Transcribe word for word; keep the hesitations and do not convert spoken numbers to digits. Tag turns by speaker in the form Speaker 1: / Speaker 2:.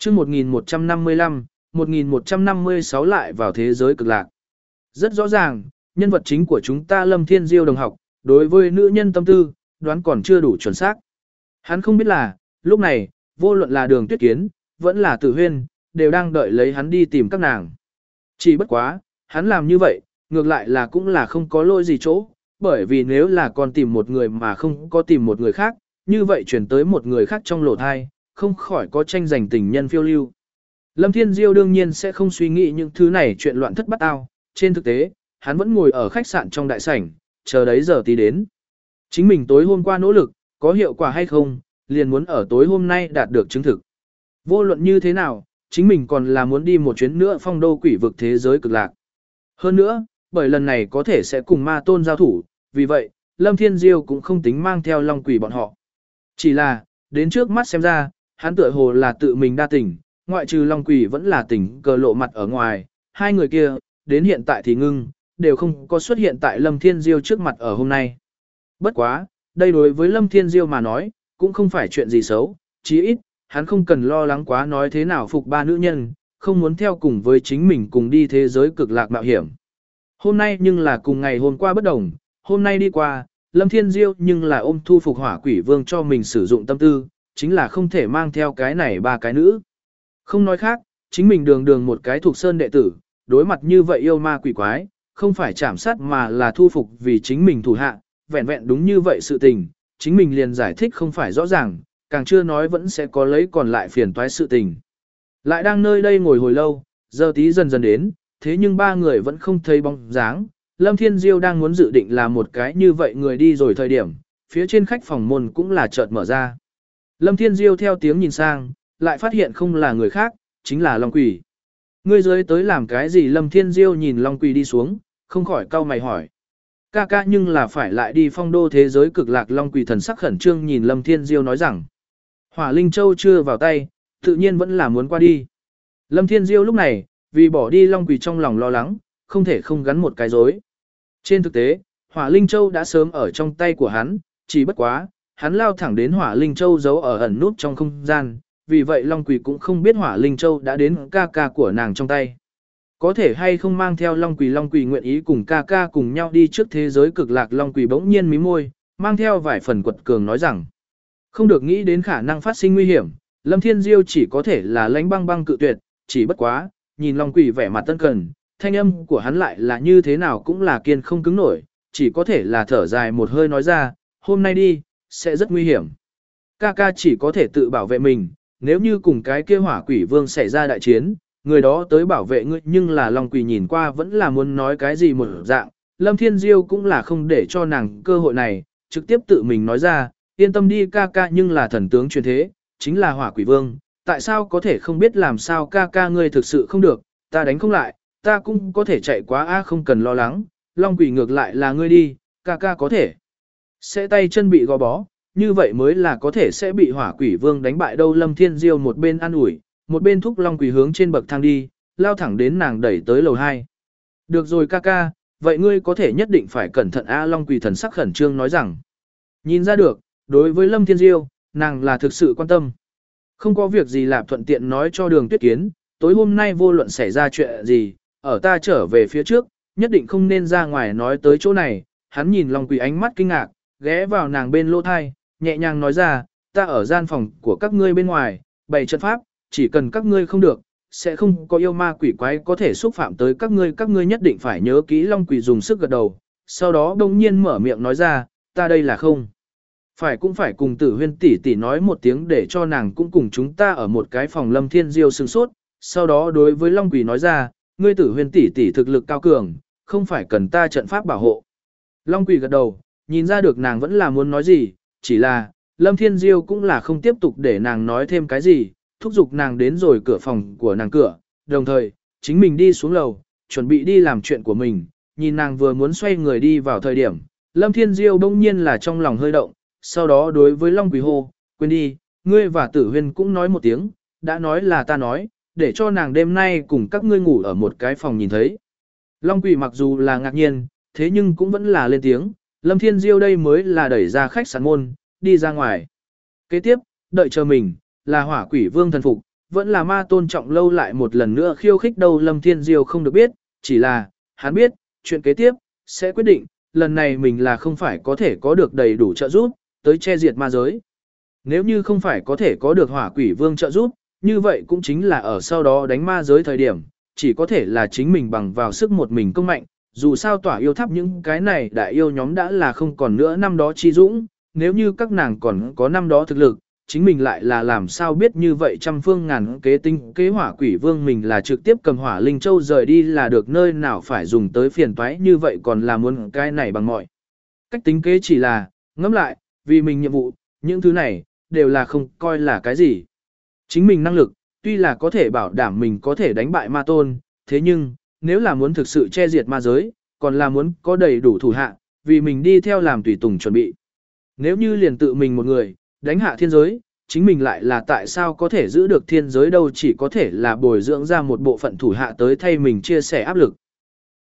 Speaker 1: chương một nghìn một trăm năm mươi lăm, một nghìn một trăm năm mươi sáu lại vào thế giới cực lạc. Rất rõ ràng, nhân vật chính của chúng ta Lâm Thiên Diêu đồng học, đối với nữ nhân tâm tư, đoán còn chưa đủ chuẩn xác. Hắn không biết là, lúc này, vô luận là Đường Tuyết Kiến, vẫn là Tử Huyên, đều đang đợi lấy hắn đi tìm các nàng. Chỉ bất quá, hắn làm như vậy, ngược lại là cũng là không có lỗi gì chỗ, bởi vì nếu là còn tìm một người mà không có tìm một người khác, như vậy chuyển tới một người khác trong lỗ thai, không khỏi có tranh giành tình nhân phiêu lưu. Lâm Thiên Diêu đương nhiên sẽ không suy nghĩ những thứ này chuyện loạn thất bắt ao, trên thực tế, hắn vẫn ngồi ở khách sạn trong đại sảnh, chờ đấy giờ tí đến. Chính mình tối hôm qua nỗ lực, có hiệu quả hay không, liền muốn ở tối hôm nay đạt được chứng thực. Vô luận như thế nào, chính mình còn là muốn đi một chuyến nữa phong đô quỷ vực thế giới cực lạc. Hơn nữa, bởi lần này có thể sẽ cùng ma tôn giao thủ, vì vậy, Lâm Thiên Diêu cũng không tính mang theo long quỷ bọn họ. Chỉ là, đến trước mắt xem ra, hắn tựa hồ là tự mình đa tình, ngoại trừ long quỷ vẫn là tình cờ lộ mặt ở ngoài, hai người kia, đến hiện tại thì ngưng, đều không có xuất hiện tại Lâm Thiên Diêu trước mặt ở hôm nay. Bất quá, đây đối với Lâm Thiên Diêu mà nói, cũng không phải chuyện gì xấu, chí ít, hắn không cần lo lắng quá nói thế nào phục ba nữ nhân, không muốn theo cùng với chính mình cùng đi thế giới cực lạc mạo hiểm. Hôm nay nhưng là cùng ngày hôm qua bất đồng, hôm nay đi qua, Lâm Thiên Diêu nhưng là ôm thu phục hỏa quỷ vương cho mình sử dụng tâm tư, chính là không thể mang theo cái này ba cái nữ. Không nói khác, chính mình đường đường một cái thuộc sơn đệ tử, đối mặt như vậy yêu ma quỷ quái, không phải chảm sát mà là thu phục vì chính mình thủ hạ, vẹn vẹn đúng như vậy sự tình, chính mình liền giải thích không phải rõ ràng, càng chưa nói vẫn sẽ có lấy còn lại phiền toái sự tình. Lại đang nơi đây ngồi hồi lâu, giờ tí dần dần đến, thế nhưng ba người vẫn không thấy bóng dáng. Lâm Thiên Diêu đang muốn dự định là một cái như vậy người đi rồi thời điểm, phía trên khách phòng môn cũng là chợt mở ra. Lâm Thiên Diêu theo tiếng nhìn sang, lại phát hiện không là người khác, chính là Long Quỷ. Ngươi dưới tới làm cái gì? Lâm Thiên Diêu nhìn Long Quỷ đi xuống, không khỏi cau mày hỏi. Ca ca nhưng là phải lại đi phong đô thế giới cực lạc. Long Quỷ thần sắc khẩn trương nhìn Lâm Thiên Diêu nói rằng, Hỏa Linh Châu chưa vào tay, tự nhiên vẫn là muốn qua đi. Lâm Thiên Diêu lúc này, vì bỏ đi Long Quỷ trong lòng lo lắng, không thể không gắn một cái rối. Trên thực tế, Hỏa Linh Châu đã sớm ở trong tay của hắn, chỉ bất quá, hắn lao thẳng đến Hỏa Linh Châu giấu ở ẩn nút trong không gian, vì vậy Long Quỷ cũng không biết Hỏa Linh Châu đã đến ca ca của nàng trong tay. Có thể hay không mang theo Long Quỷ? Long Quỷ nguyện ý cùng ca ca cùng nhau đi trước thế giới cực lạc. Long Quỷ bỗng nhiên mím môi, mang theo vài phần quật cường nói rằng, không được nghĩ đến khả năng phát sinh nguy hiểm, Lâm Thiên Diêu chỉ có thể là lãnh băng băng cự tuyệt, chỉ bất quá, nhìn Long Quỷ vẻ mặt tân cần, thanh âm của hắn lại là như thế nào cũng là kiên không cứng nổi, chỉ có thể là thở dài một hơi nói ra, hôm nay đi, sẽ rất nguy hiểm. Ca ca chỉ có thể tự bảo vệ mình, nếu như cùng cái kia hỏa quỷ vương xảy ra đại chiến, người đó tới bảo vệ ngươi. Nhưng là Long Quỷ nhìn qua vẫn là muốn nói cái gì một dạng, Lâm Thiên Diêu cũng là không để cho nàng cơ hội này, trực tiếp tự mình nói ra, yên tâm đi ca ca, nhưng là thần tướng truyền thế, chính là hỏa quỷ vương, tại sao có thể không biết? Làm sao ca ca ngươi thực sự không được, ta đánh không lại, ta cũng có thể chạy quá a, không cần lo lắng, Long Quỷ ngược lại là ngươi đi, ca ca có thể sẽ tay chân bị gò bó, như vậy mới là có thể sẽ bị hỏa quỷ vương đánh bại đâu. Lâm Thiên Diêu một bên an ủi, một bên thúc Long Quỷ hướng trên bậc thang đi, lao thẳng đến nàng đẩy tới lầu hai. Được rồi ca ca, vậy ngươi có thể nhất định phải cẩn thận a. Long Quỷ thần sắc khẩn trương nói rằng, nhìn ra được, đối với Lâm Thiên Diêu, nàng là thực sự quan tâm. Không có việc gì Lạp thuận tiện nói cho Đường Tuyết Kiến, tối hôm nay vô luận xảy ra chuyện gì, ở ta trở về phía trước, nhất định không nên ra ngoài nói tới chỗ này. Hắn nhìn Long Quỷ ánh mắt kinh ngạc, ghé vào nàng bên lỗ thai, nhẹ nhàng nói ra, ta ở gian phòng của các ngươi bên ngoài, bày trận pháp, chỉ cần các ngươi không được, sẽ không có yêu ma quỷ quái có thể xúc phạm tới các ngươi, các ngươi nhất định phải nhớ kỹ. Long Quỷ dùng sức gật đầu, sau đó đông nhiên mở miệng nói ra, ta đây là không phải cũng phải cùng Tử Huyên tỷ tỷ nói một tiếng để cho nàng cũng cùng chúng ta ở một cái phòng. Lâm Thiên Diêu sửng sốt, sau đó đối với Long Quỷ nói ra, ngươi Tử Huyên tỷ tỷ thực lực cao cường, không phải cần ta trận pháp bảo hộ. Long Quỷ gật đầu, nhìn ra được nàng vẫn là muốn nói gì, chỉ là, Lâm Thiên Diêu cũng là không tiếp tục để nàng nói thêm cái gì, thúc giục nàng đến rồi cửa phòng của nàng cửa, đồng thời, chính mình đi xuống lầu, chuẩn bị đi làm chuyện của mình, nhìn nàng vừa muốn xoay người đi vào thời điểm, Lâm Thiên Diêu bỗng nhiên là trong lòng hơi động, sau đó đối với Long Quỷ hô, quên đi, ngươi và Tử Huyên cũng nói một tiếng, đã nói là ta nói, để cho nàng đêm nay cùng các ngươi ngủ ở một cái phòng nhìn thấy. Long Quỷ mặc dù là ngạc nhiên, thế nhưng cũng vẫn là lên tiếng, Lâm Thiên Diêu đây mới là đẩy ra khách sạn môn, đi ra ngoài. Kế tiếp, đợi chờ mình, là hỏa quỷ vương thần phục, vẫn là ma tôn trọng lâu lại một lần nữa khiêu khích đâu Lâm Thiên Diêu không được biết, chỉ là, hắn biết, chuyện kế tiếp, sẽ quyết định, lần này mình là không phải có thể có được đầy đủ trợ giúp, tới che diệt ma giới. Nếu như không phải có thể có được hỏa quỷ vương trợ giúp, như vậy cũng chính là ở sau đó đánh ma giới thời điểm, chỉ có thể là chính mình bằng vào sức một mình công mạnh, dù sao tỏa yêu tháp những cái này đại yêu nhóm đã là không còn nữa năm đó chi dũng, nếu như các nàng còn có năm đó thực lực, chính mình lại là làm sao biết như vậy trăm phương ngàn kế tinh kế hỏa quỷ vương mình là trực tiếp cầm hỏa linh châu rời đi là được nơi nào phải dùng tới phiền toái như vậy còn là muốn cái này bằng mọi. Cách tính kế chỉ là, ngẫm lại, vì mình nhiệm vụ, những thứ này, đều là không coi là cái gì. Chính mình năng lực, tuy là có thể bảo đảm mình có thể đánh bại ma tôn, thế nhưng, nếu là muốn thực sự che diệt ma giới, còn là muốn có đầy đủ thủ hạ, vì mình đi theo làm tùy tùng chuẩn bị. Nếu như liền tự mình một người, đánh hạ thiên giới, chính mình lại là tại sao có thể giữ được thiên giới đâu chỉ có thể là bồi dưỡng ra một bộ phận thủ hạ tới thay mình chia sẻ áp lực.